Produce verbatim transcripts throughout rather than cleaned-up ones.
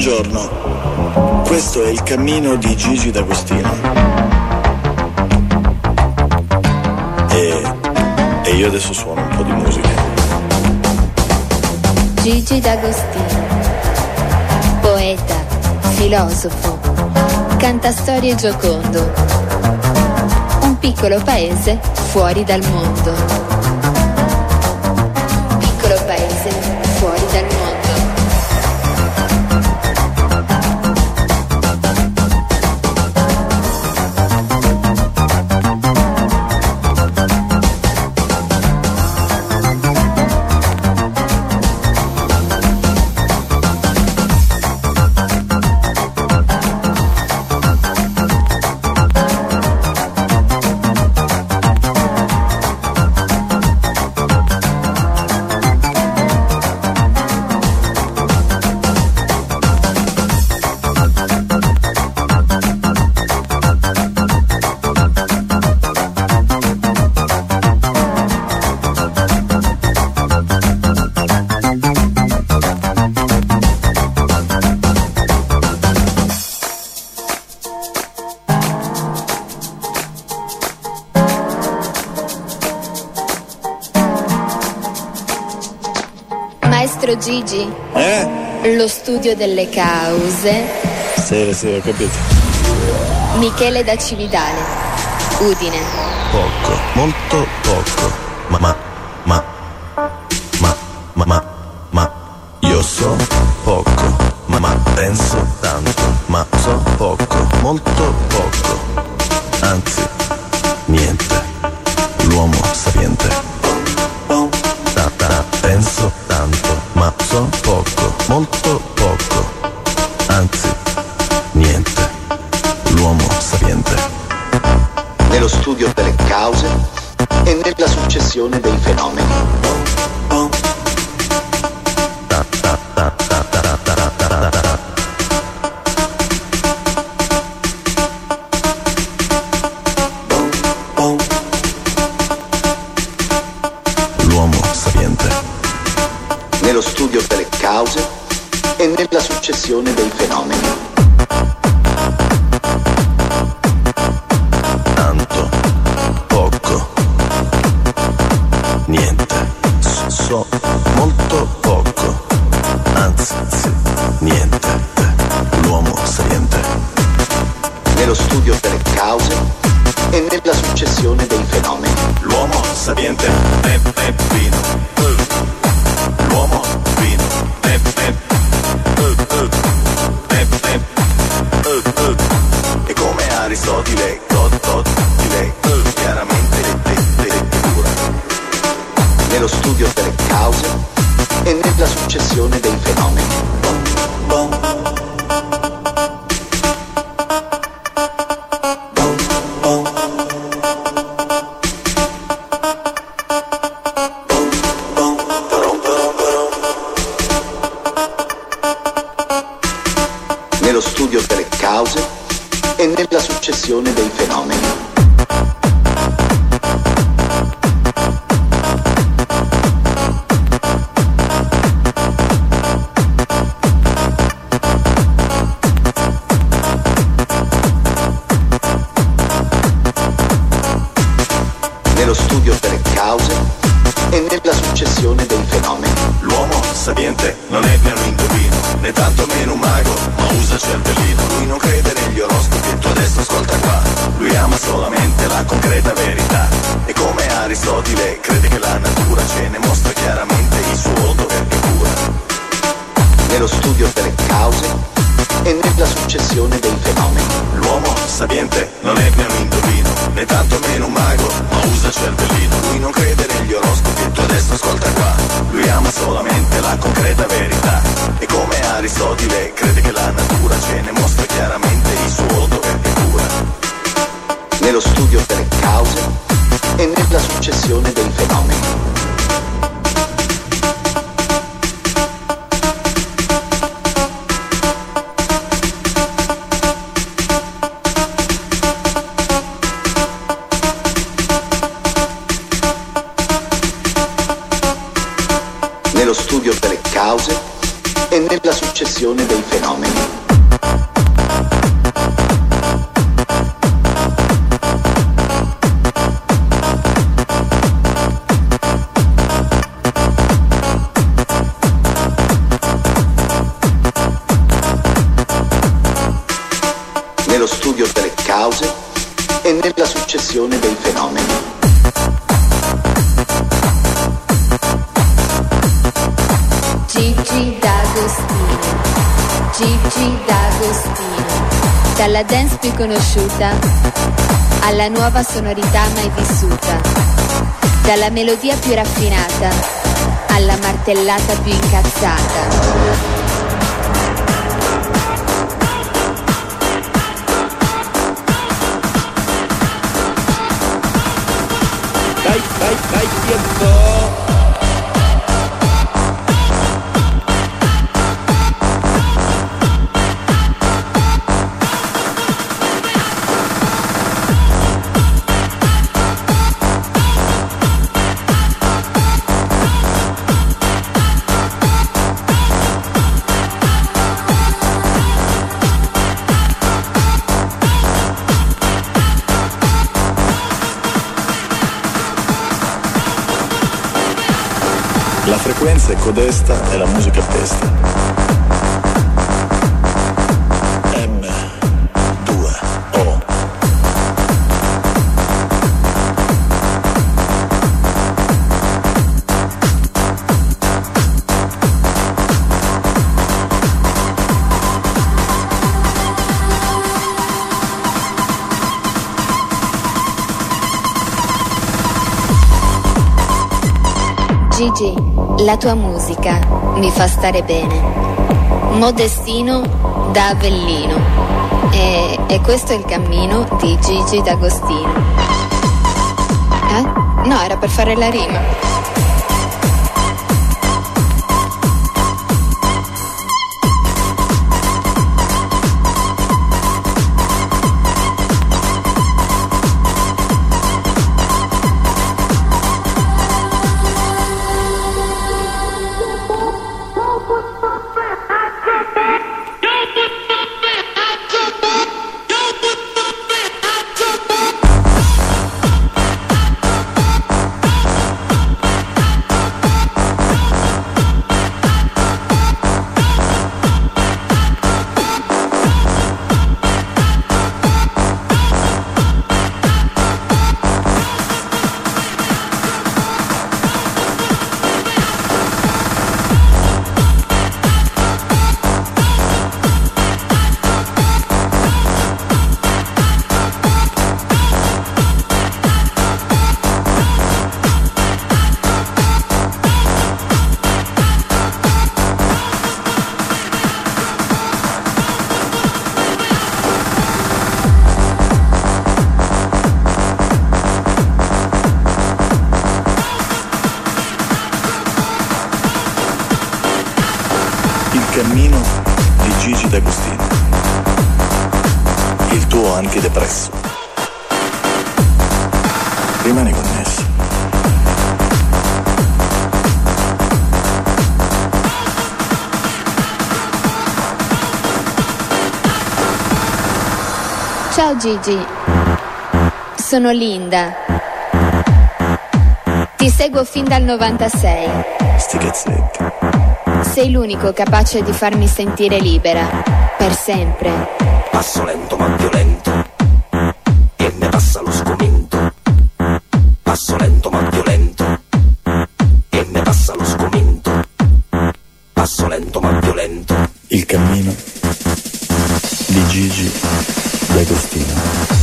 Buongiorno, questo è il cammino di Gigi D'Agostino. E, e io adesso suono un po' di musica. Gigi D'Agostino, poeta, filosofo, cantastorie giocondo. Un piccolo paese fuori dal mondo. Un piccolo paese fuori dal mondo. Maestro Gigi? Eh? Lo studio delle cause. Sì, sì, ho capito. Michele da Cividale, Udine. Poco, molto poco. Ma, ma, ma, ma, ma, ma, ma. Io so poco, ma, ma penso tanto. Ma so poco, molto poco. Anzi, niente. L'uomo sapiente. Ta, ta, penso tanto, ma so poco, molto poco. Anzi, niente. L'uomo sapiente. Nello studio delle cause e nella successione dei fenomeni. Ta, ta, ta, ta, ta, ta, ta, ta, ta, ta. L'uomo sapiente. Nello studio delle cause e nella successione dei fenomeni. Tanto, poco, niente. So molto poco. Anzi, niente. L'uomo sapiente. Nello studio delle cause e nella successione dei fenomeni. L'uomo sapiente è Peppino. L'uomo fino è e come Aristotele, Totile, chiaramente lettura. Nello studio delle cause e nella successione dei fenomeni. Nello studio delle cause e nella successione dei fenomeni. Nello studio delle cause e nella successione dei fenomeni. L'uomo sapiente non è né un indovino, né tanto meno un mago, ma usa cervellino. Lui non crede negli oroscopi e tu adesso ascolta qua. Lui ama solamente la concreta verità. E come Aristotele crede che la natura ce ne mostra chiaramente il suo dovere e cura. Nello studio delle cause e nella successione dei fenomeni. L'uomo sapiente non è né un indovino, né tanto meno un mago, ma usa cervellino. Lui non crede negli oroscopi e tu adesso ascolta qua. Lui ama solamente la concreta verità. E come Aristotele crede che la natura ce ne mostra chiaramente il suo dovere e cura. Nello studio delle cause e nella successione dei fenomeni. Nello studio delle cause e nella successione dei fenomeni. Nello studio delle cause e nella successione dei fenomeni. Gigi D'Agostino, Gigi D'Agostino, dalla dance più conosciuta alla nuova sonorità mai vissuta, dalla melodia più raffinata alla martellata più incazzata. Dai, dai, dai, tiempo! La frequenza è codesta e la musica pesta. M due O. Gigi, la tua musica mi fa stare bene. Modestino da Avellino. E, e questo è il cammino di Gigi D'Agostino. Eh? No, era per fare la rima. Cammino di Gigi D'Agostino. Il tuo antidepresso. Rimani connesso. Ciao Gigi, sono Linda. Ti seguo fin dal novantasei. Sti cazzetti. Sei l'unico capace di farmi sentire libera, per sempre. Passo lento ma violento, e ne passa lo sgomento. Passo lento ma violento, e ne passa lo sgomento. Passo lento ma violento. Il cammino di Gigi D'Agostino.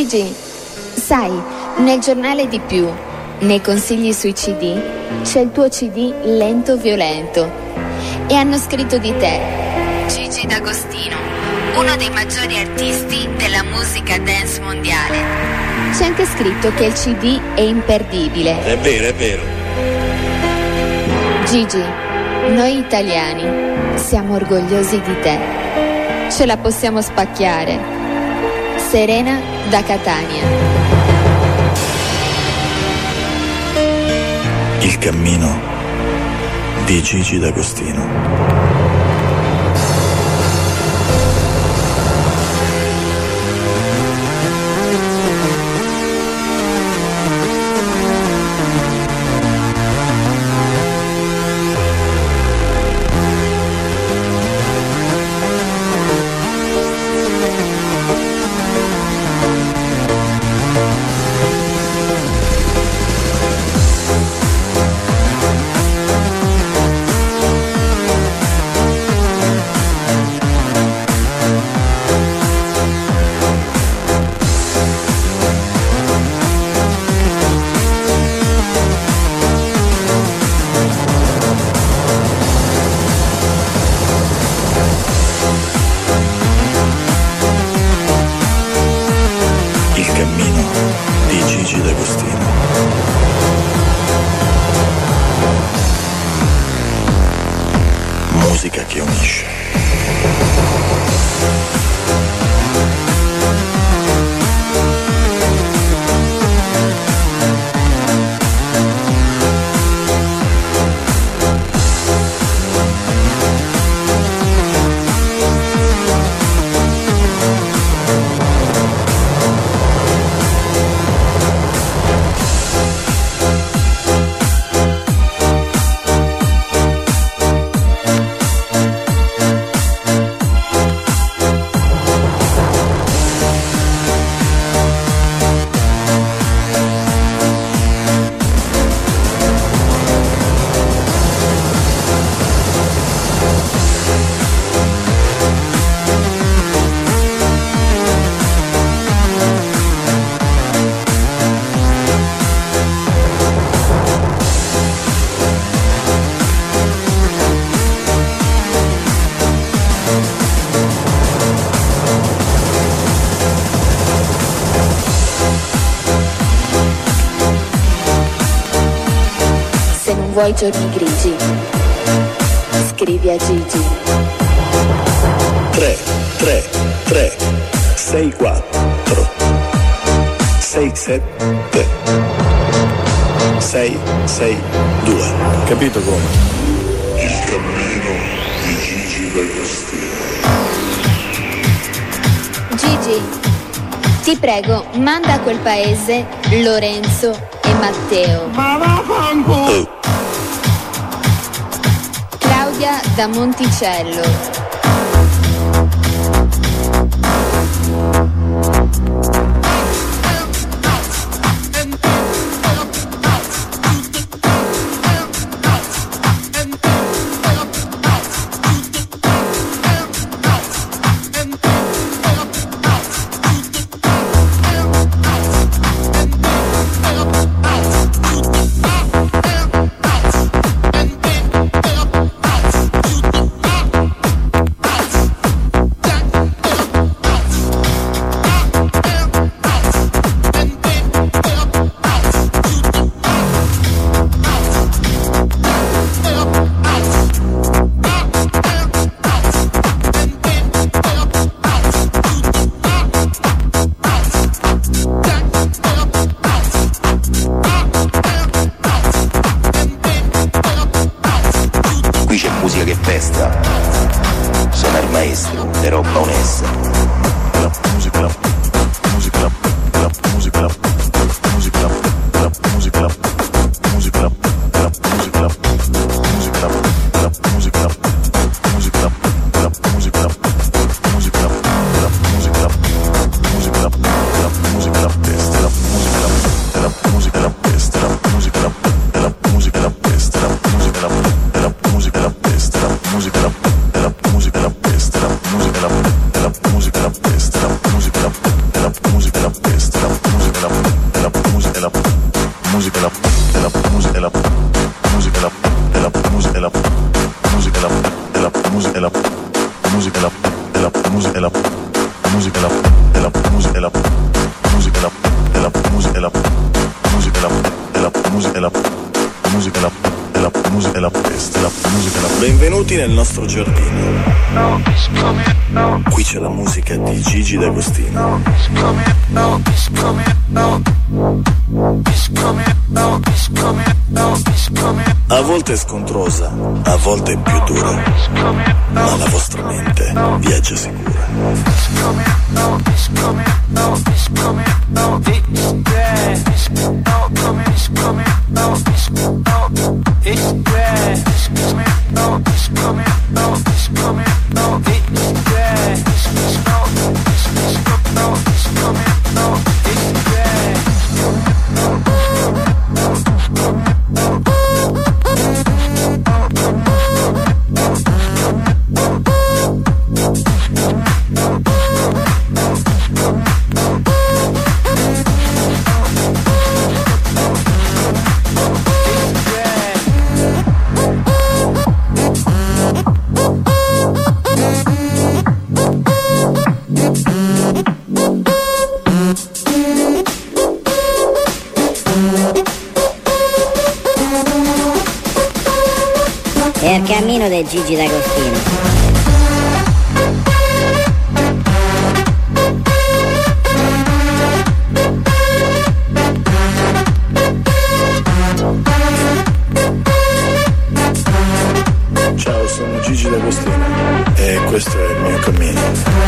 Gigi, sai, nel giornale di Più, nei consigli sui C D, c'è il tuo C D Lento Violento e hanno scritto di te, Gigi D'Agostino, uno dei maggiori artisti della musica dance mondiale. C'è anche scritto che il C D è imperdibile. È vero, è vero. Gigi, noi italiani siamo orgogliosi di te. Ce la possiamo spacchiare. Serena da Catania. Il cammino di Gigi D'Agostino. Musica che unisce. Vuoi giorni grigi? Scrivi a Gigi. tre tre tre sei quattro sei sette sei sei due. Capito come? Il cammino di Gigi D'Agostino. Gigi, ti prego, manda a quel paese Lorenzo e Matteo. Oh. Claudia da Monticello. Musica musica è la musica è la è la musica è la peste, la musica è la. Benvenuti nel nostro giardino. Qui c'è la musica di Gigi D'Agostino. A volte è scontrosa, a volte è più dura, ma la vostra mente viaggia sicura. È il cammino di Gigi D'Agostino. Ciao, sono Gigi D'Agostino e questo è il mio cammino.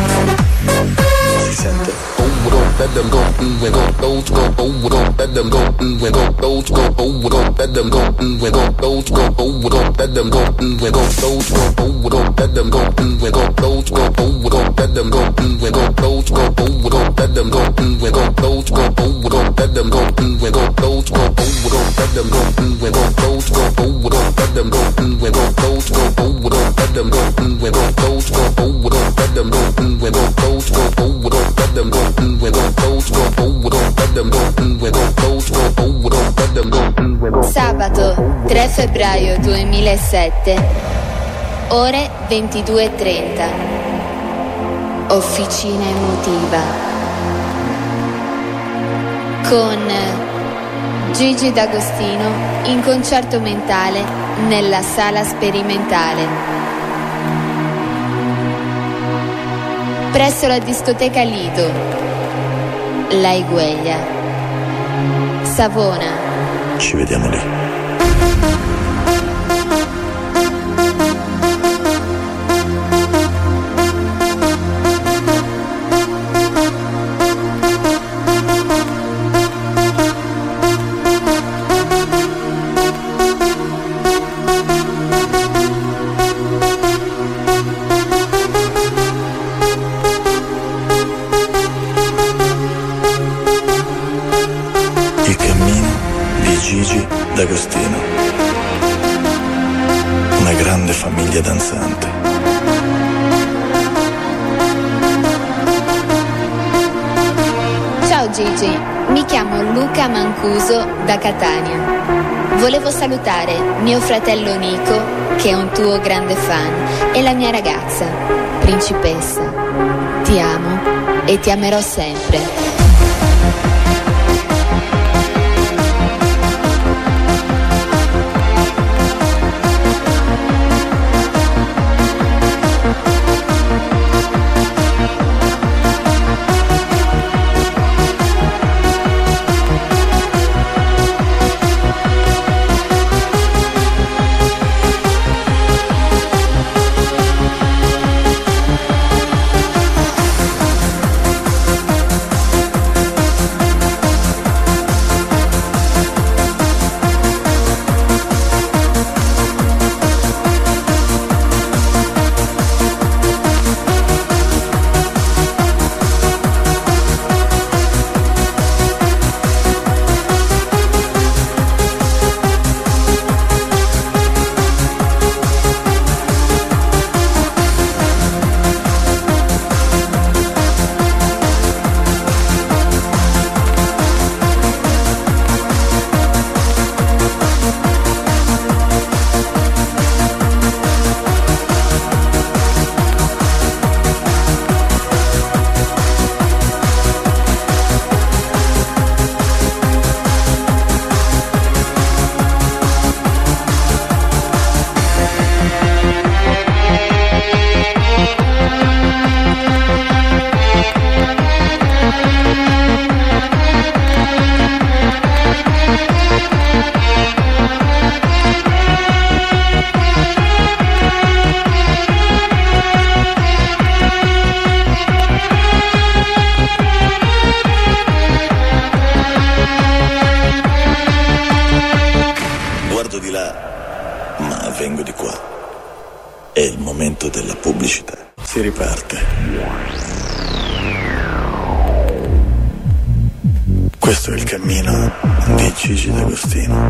Si sente? Let them go, mm, we go, those go, oh, we go, let them go, mm, we go, those go, oh, we go, let them go, mm, we go, those go, oh, we go, let them go, mm, we go, those go, oh, we go, let them go, mm, we go, those go, oh, we go, let them go, mm, we go, those go, oh, we go, let them go, mm, we go, those go, oh, we go, let them go, mm, we go, those go, oh, we go, let them go, mm, we go, those go, oh, we go, let them go, mm, we go, those go, oh, we go, let them go, mm, we go, those go, oh, we go, let them go, mm, we go, those go, oh, we go, let them go, mm, we go, those go, oh, we go, let them go, mm, we go, those go, oh, we go, let them go, mm, we go. Sabato tre febbraio duemilasette, ore ventidue e trenta. Officina emotiva con Gigi D'Agostino in concerto mentale nella sala sperimentale presso la discoteca Lido, La Higuera, Savona. Ci vediamo lì. Gigi D'Agostino, una grande famiglia danzante. Ciao Gigi, mi chiamo Luca Mancuso da Catania. Volevo salutare mio fratello Nico, che è un tuo grande fan, e la mia ragazza, principessa. Ti amo e ti amerò sempre. guardo di là, ma vengo di qua. È il momento della pubblicità. Si riparte. Questo è il cammino di Gigi D'Agostino.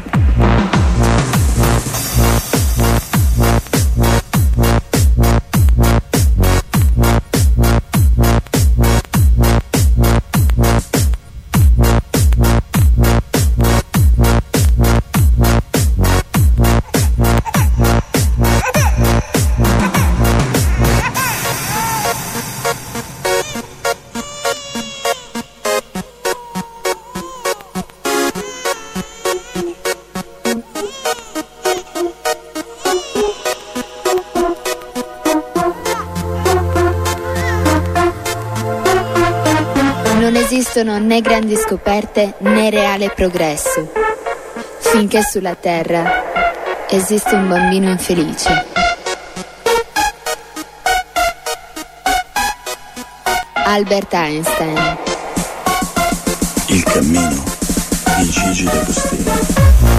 Né grandi scoperte né reale progresso, finché sulla terra esiste un bambino infelice. Albert Einstein. Il cammino di Gigi D'Agostino.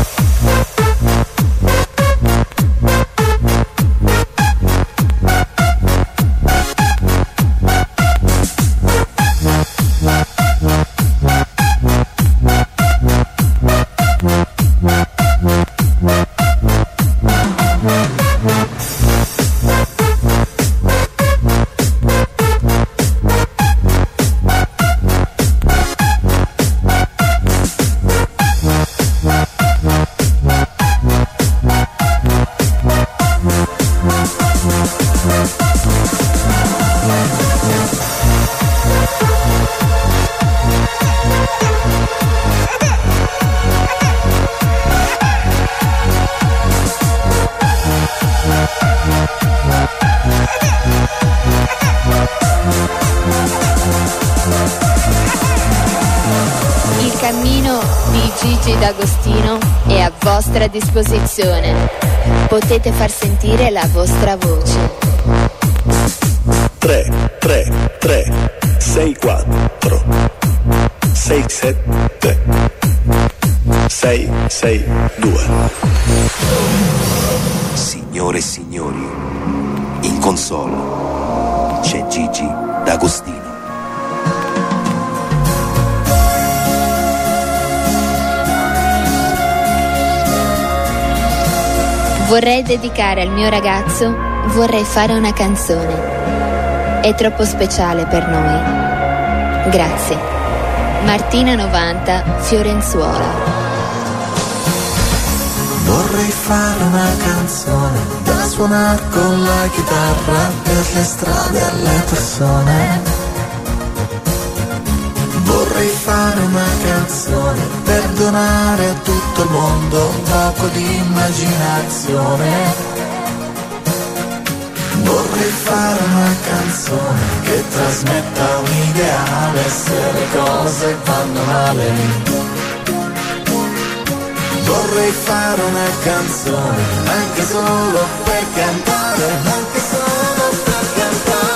D'Agostino è a vostra disposizione. Potete far sentire la vostra voce. tre tre tre sei quattro sei sette sei sei due. Signore e signori, in console c'è Gigi D'Agostino. Vorrei dedicare al mio ragazzo, vorrei fare una canzone. È troppo speciale per noi. Grazie. Martina novanta, Fiorenzuola. Vorrei fare una canzone da suonare con la chitarra per le strade e le persone. Vorrei fare una canzone per donare a tutto il mondo un poco di immaginazione. Vorrei fare una canzone che trasmetta un ideale se le cose vanno male. Vorrei fare una canzone anche solo per cantare, anche solo per cantare.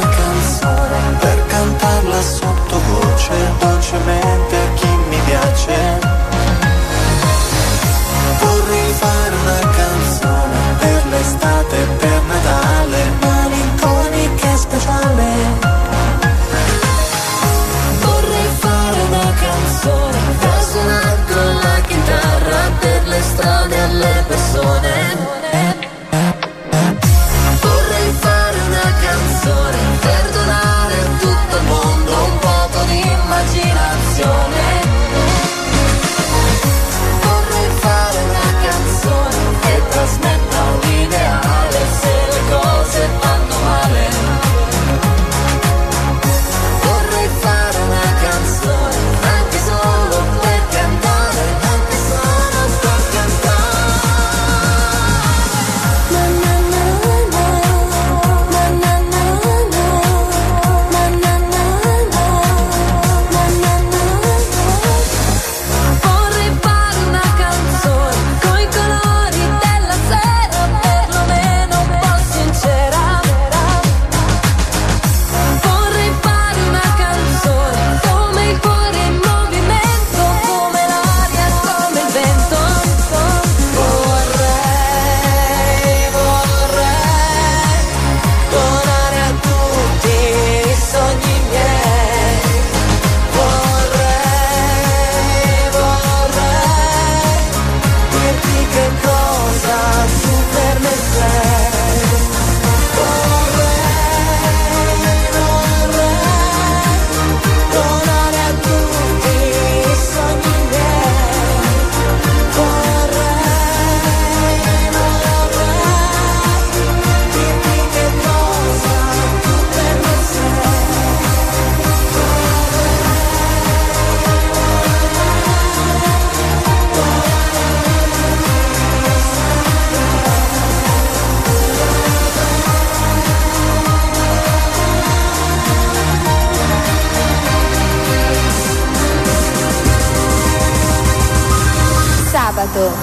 Dolcemente a chi mi piace.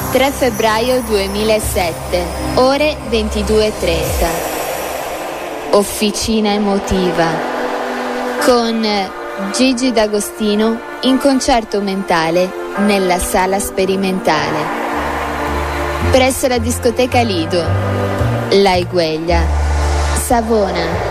tre febbraio duemilasette, ore ventidue e trenta. Officina emotiva con Gigi D'Agostino in concerto mentale nella sala sperimentale presso la discoteca Lido, La Igueglia, Savona.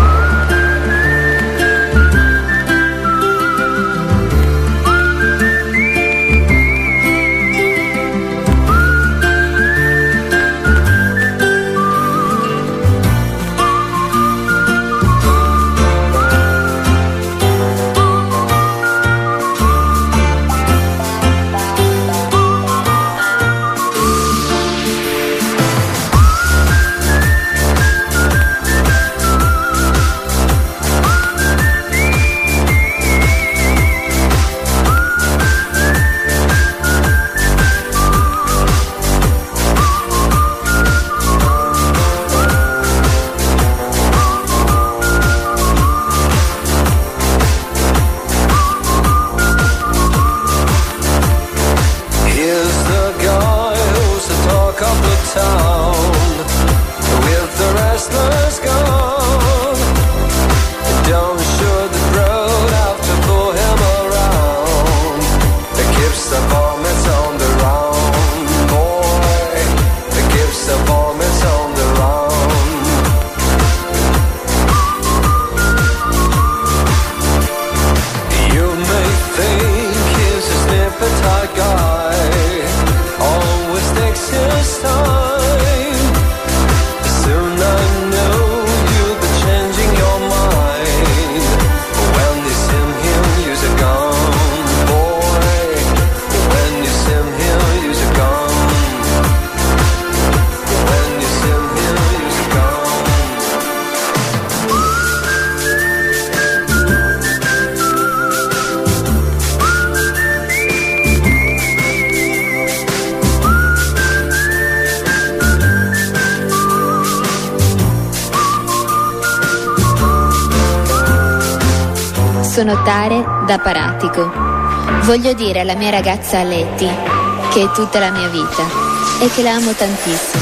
Sono Tare da Paratico. Voglio dire alla mia ragazza Aletti che è tutta la mia vita e che la amo tantissimo.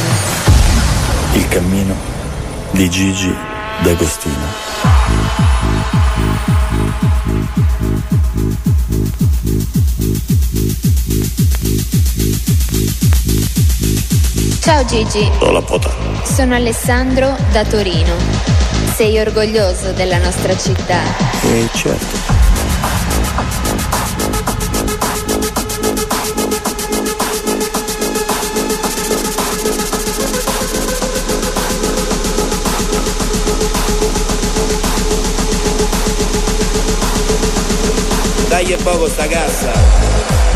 Il cammino di Gigi D'Agostino. Ciao Gigi. Do la pota. Sono Alessandro da Torino. Sei orgoglioso della nostra città? Eh, certo. Dai e poco sta cassa.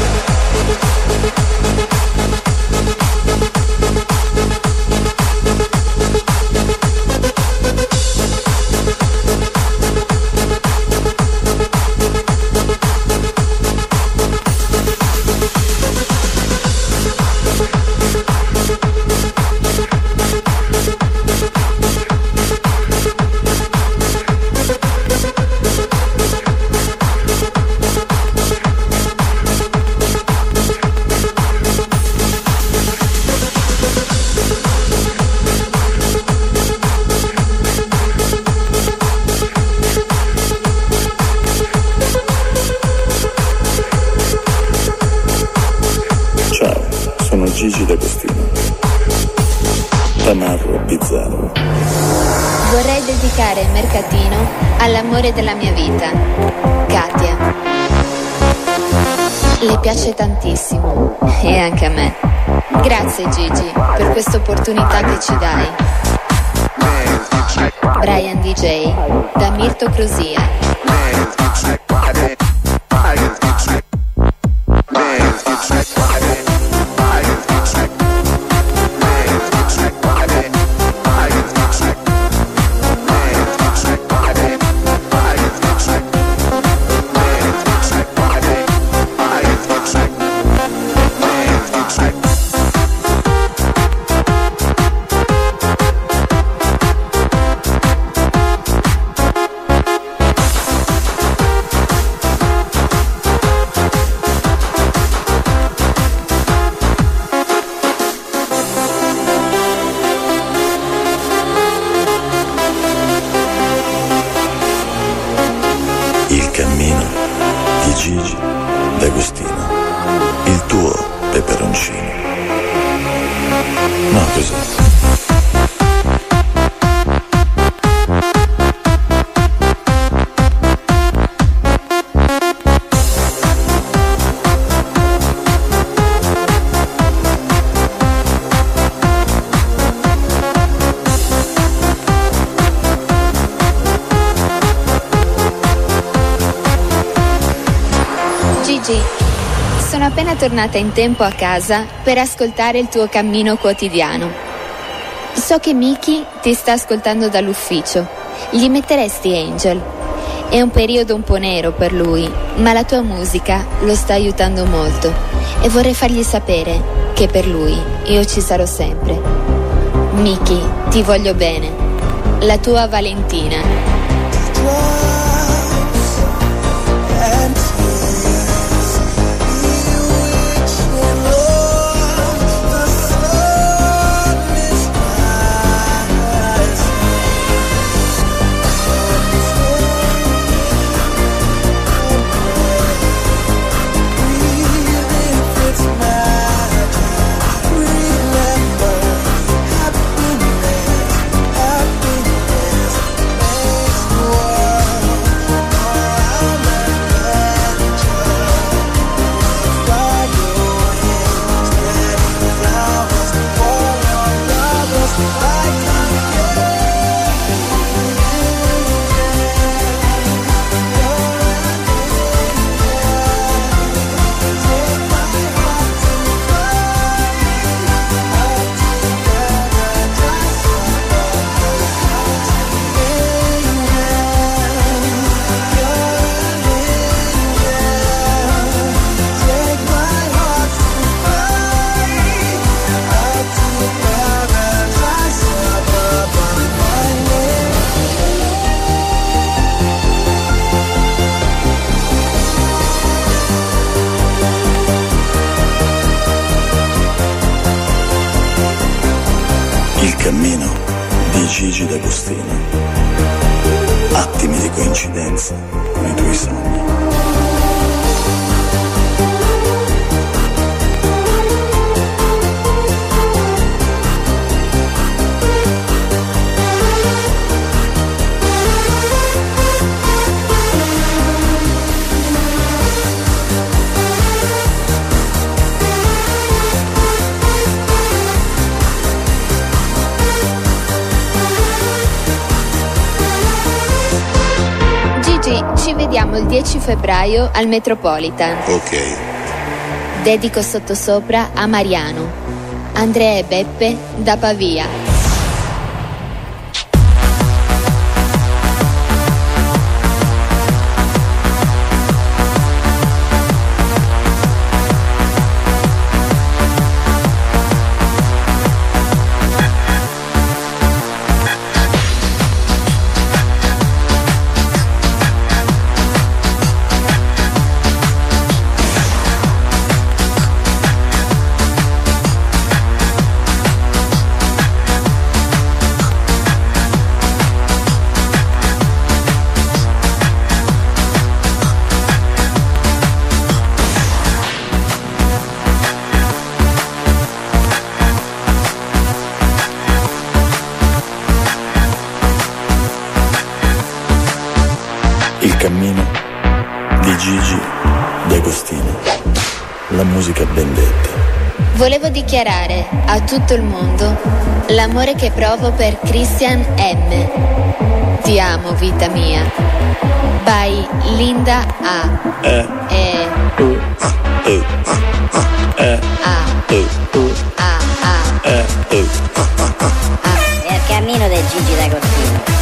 Gigi D'Agostino. Tamarro Bizzarro. Vorrei dedicare il mercatino all'amore della mia vita, Katia. Le piace tantissimo e anche a me. Grazie Gigi per questa opportunità che ci dai. Brian D J da Mirto Crusia. cammino di Gigi D'Agostino, il tuo peperoncino. No, così. Sono appena tornata in tempo a casa per ascoltare il tuo cammino quotidiano. So che Miki ti sta ascoltando dall'ufficio. Gli metteresti Angel? È un periodo un po' nero per lui, ma la tua musica lo sta aiutando molto e vorrei fargli sapere che per lui io ci sarò sempre. Miki, ti voglio bene. La tua Valentina. Cammino di Gigi D'Agostino. Attimi di coincidenza con i tuoi sogni. Ci vediamo il dieci febbraio al Metropolitan. Ok. Dedico sottosopra a Mariano, Andrea e Beppe da Pavia. Cammino di Gigi D'Agostino. La musica ben detta. Volevo dichiarare a tutto il mondo l'amore che provo per Christian M. Ti amo, vita mia. By Linda A. Eh. E. Uh. Uh. Eh. A. Uh. Uh. A. A. Eh. Uh. Ah, è il cammino di Gigi D'Agostino.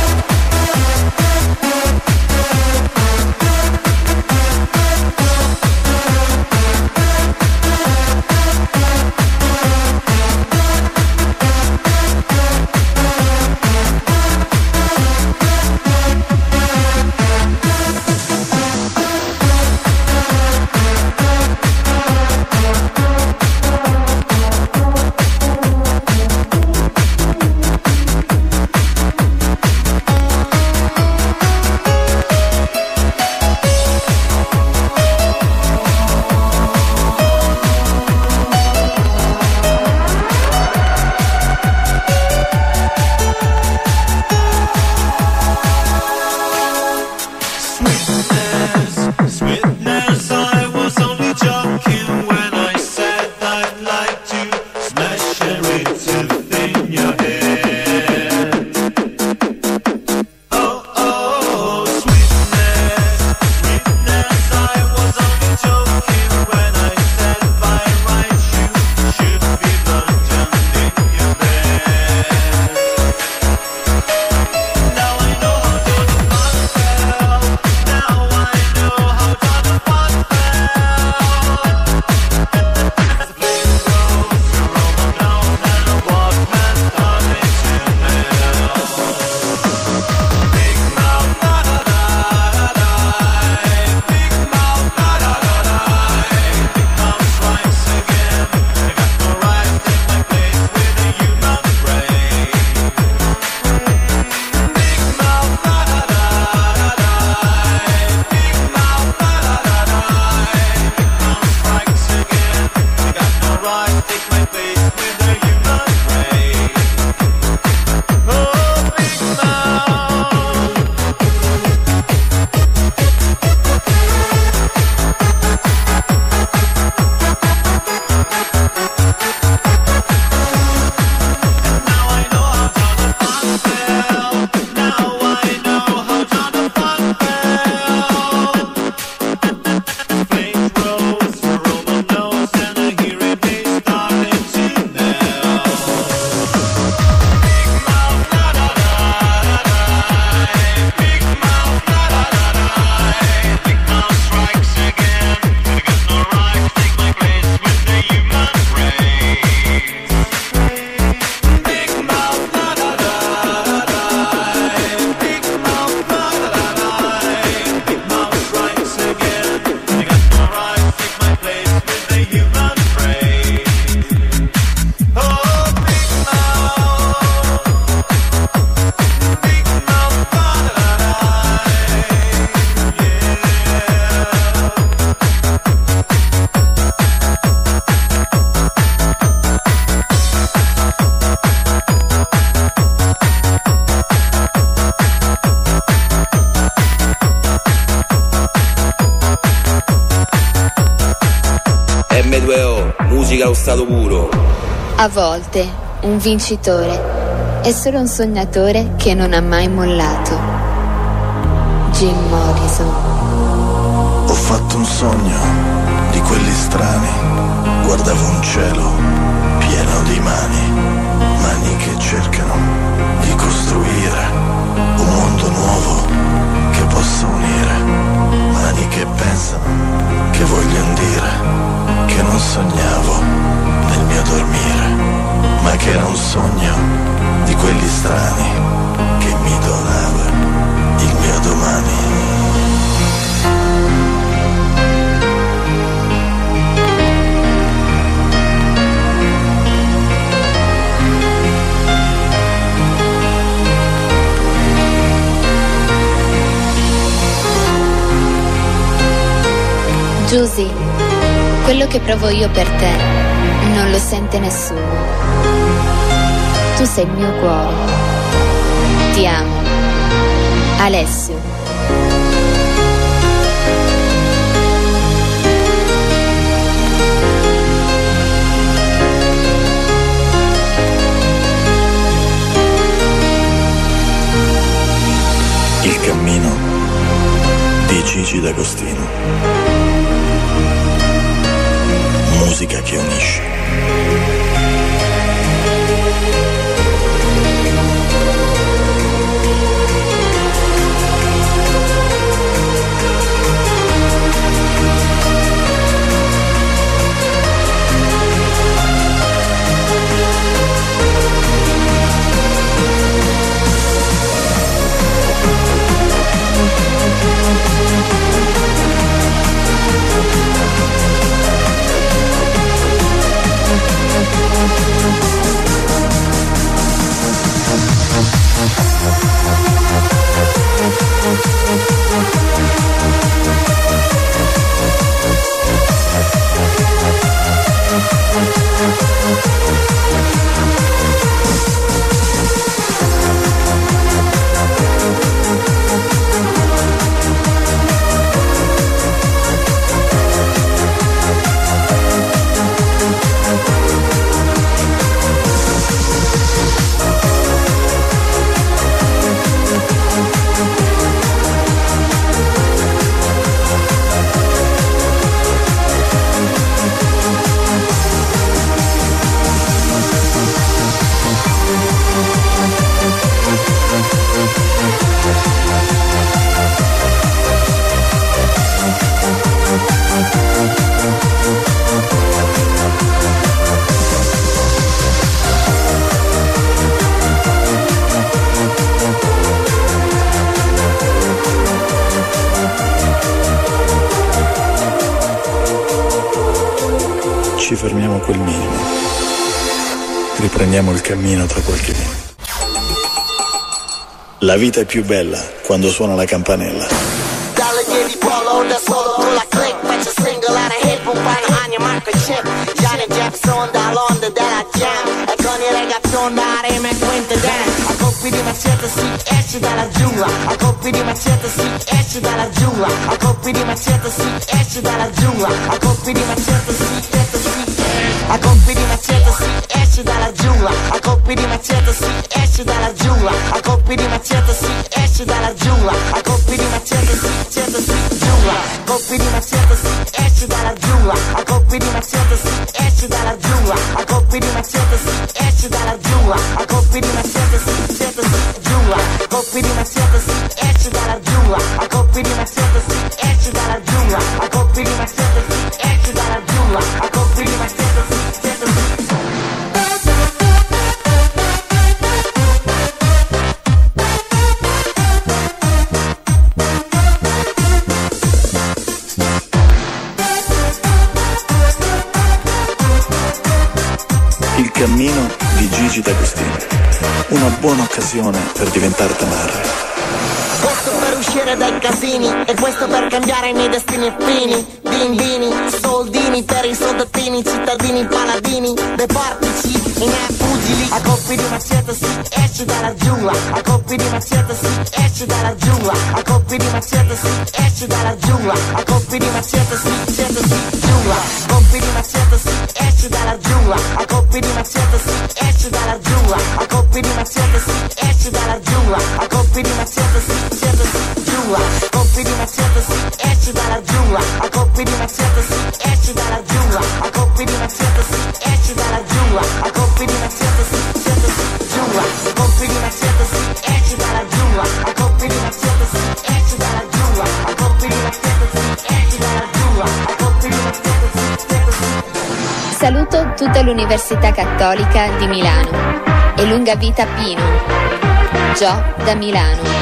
musica allo stato puro. A volte un vincitore è solo un sognatore che non ha mai mollato. Jim Morrison. Ho fatto un sogno di quelli strani, guardavo un cielo pieno di mani, mani che cercano di costruire un mondo nuovo che possa unire, mani che pensano, che vogliono dire che non sognavo nel mio dormire, ma che era un sogno di quelli strani che mi donava il mio domani. Giusy, quello che provo io per te non lo sente nessuno. Tu sei il mio cuore. Ti amo. Alessio. Il cammino di Gigi D'Agostino. Musica che unisce. We'll be right back. ci fermiamo a quel minimo. Riprendiamo il cammino tra qualche minuto. La vita è più bella quando suona la campanella. Dalle piedi polo da solo con la click, faccio singolare hit, pompano ogni microchip. Johnny Jefferson dall'onda della jam, e con i ragazzi da rime quinte dan. A colpi di macete si esce dalla giungla, a colpi di macete si esce dalla giungla, a colpi di macete si esce dalla giungla, a colpi di macete si esce si a colpi di macete si esce dalla giungla, a colpi di macete si esce dalla giungla, a colpi di macete si esce dalla giungla, a colpi di macete si macete si giungla, colpi di macete si esce dalla giungla, a colpi di macete si esce dalla giungla, a colpi di macete si esce dalla giungla, a colpi di macete si macete si giungla, colpi di macete si esce dalla giungla, a colpi di macete si esce dalla giungla, a colpi di macete si esce dalla giungla, a colpi di macete si macete si Il cammino di Gigi D'Agostino. Una buona occasione per diventare tamarra. Questo per uscire dai casini, e questo per cambiare i miei destini fini. Bindini, soldini per i soldatini, cittadini paladini, dei portici, i miei pugili. A colpi di macete si esce dalla giungla, a colpi di macete si esce dalla giungla, a colpi di macete si esce dalla giungla, a colpi di macete si macete si giungla, colpi di macete si esce dalla giungla, a colpi di macete si esce dalla giungla, a colpi di macete si esce dalla giungla, a colpi di macete si macete si giungla, colpi di macete si esce dalla giungla, a colpi di macete si esce dalla giungla, a colpi di macete si esce dalla giungla, a colpi di macete si macete si giungla, colpi di macete si esce dalla giungla, a colpi di macete si esce dalla giungla, a colpi di macete si esce dalla giungla, a colpi di macete si macete si. Saluto tutta l'Università Cattolica di Milano e lunga vita Pino. Gio da Milano.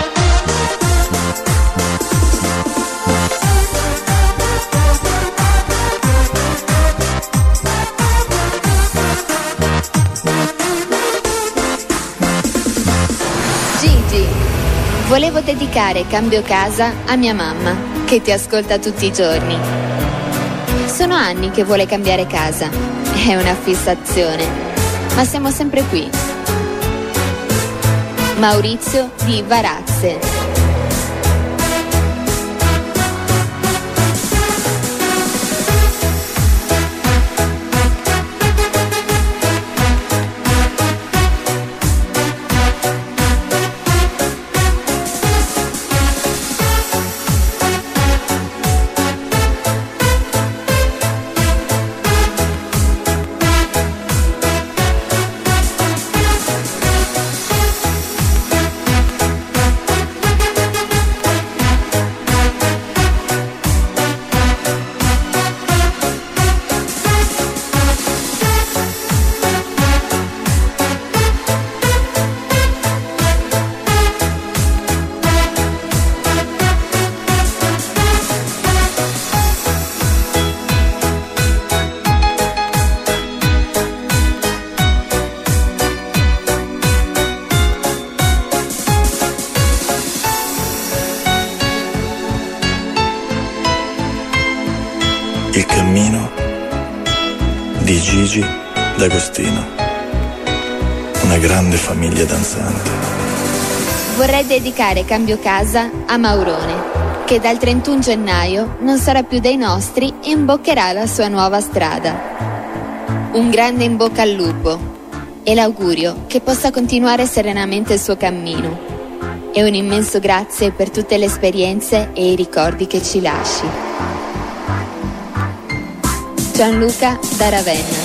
Gigi, volevo dedicare Cambio Casa a mia mamma, che ti ascolta tutti i giorni. Sono anni che vuole cambiare casa, è una fissazione, ma siamo sempre qui. Maurizio di Varazze. Il cammino di Gigi D'Agostino. Una grande famiglia danzante. Vorrei dedicare Cambio Casa a Maurone, che dal trentuno gennaio non sarà più dei nostri e imboccherà la sua nuova strada. Un grande in bocca al lupo e l'augurio che possa continuare serenamente il suo cammino. E un immenso grazie per tutte le esperienze e i ricordi che ci lasci. Gianluca da Ravenna.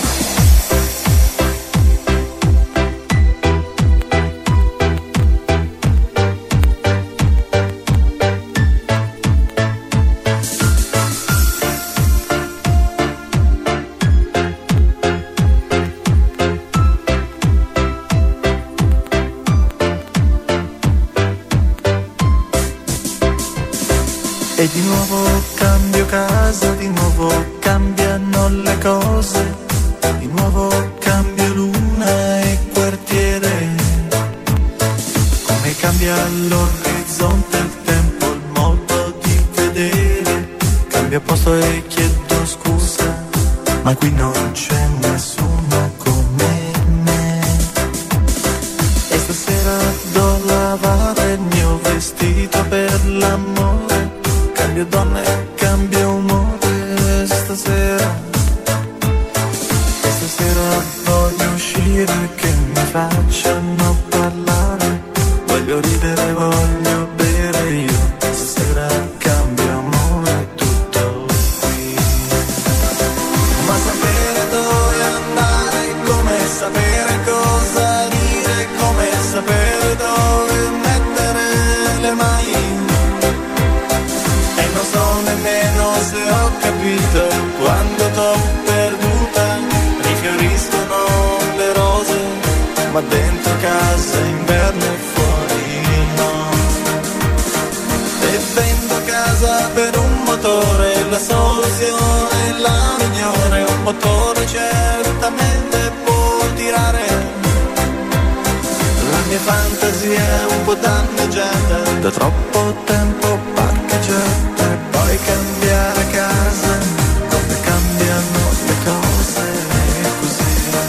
E di nuovo cambio casa, di nuovo cambiano le cose. di nuovo cambio luna e quartiere, come cambia l'orizzonte, il tempo, il modo di vedere, cambia posto e chiedo scusa, ma qui non c'è nessuno come me. E stasera do lavare il mio vestito per l'amore, cambio donna e cambio umore stasera. E stasera voglio uscire, che mi facciano parlare, voglio ridere, voglio bere io, stasera cambio amore, tutto qui. Ma sapere dove andare, come sapere cosa dire, come sapere dove mettere le mani, e non so nemmeno se ho capito quando t'ho perduta, rifioriscono le rose, ma dentro casa inverno e fuori no. E vendo casa per un motore, la soluzione è la migliore, un motore certamente può tirare. La mia fantasia è un po' danneggiata da troppo tempo parcheggiata, e poi cambiare casa come cambiano le cose così.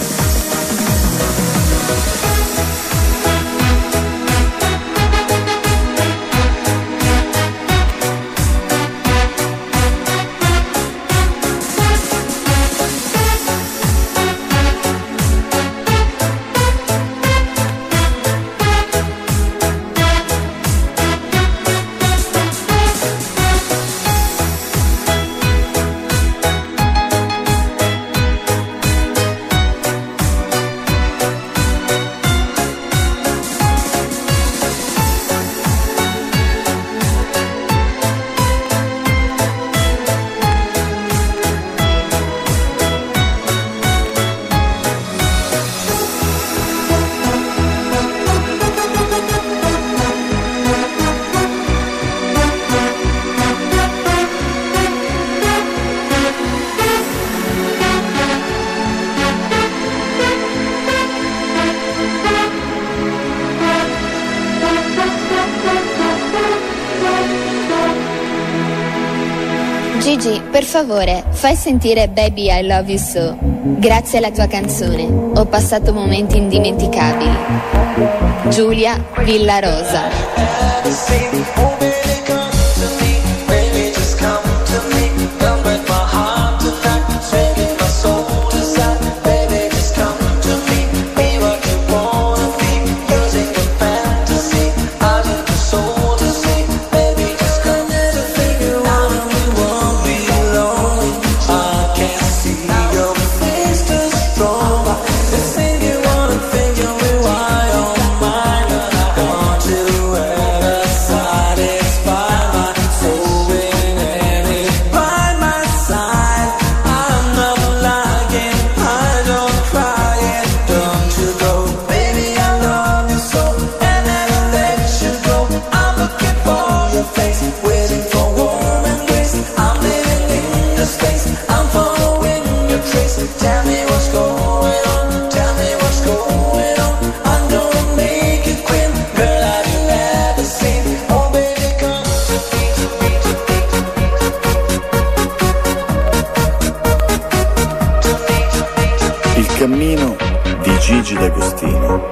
Gigi, per favore, fai sentire Baby I Love You So. Grazie alla tua canzone ho passato momenti indimenticabili. Giulia Villarosa. Cammino di Gigi D'Agostino,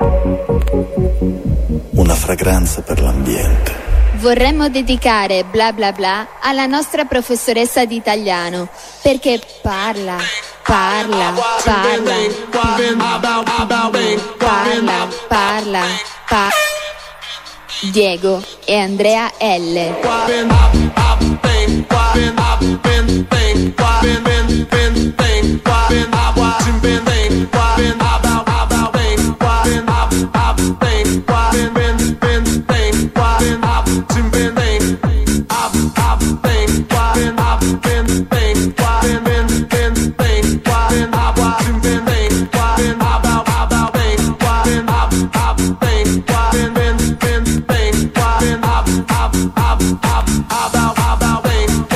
una fragranza per l'ambiente. Vorremmo dedicare Bla Bla Bla alla nostra professoressa di italiano, perché parla, parla, parla, parla, parla, parla. Diego e Andrea L. About, about, about,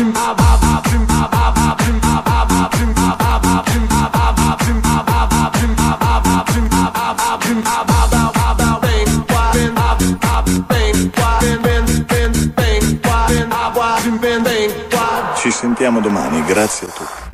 Ci sentiamo domani, grazie a tutti.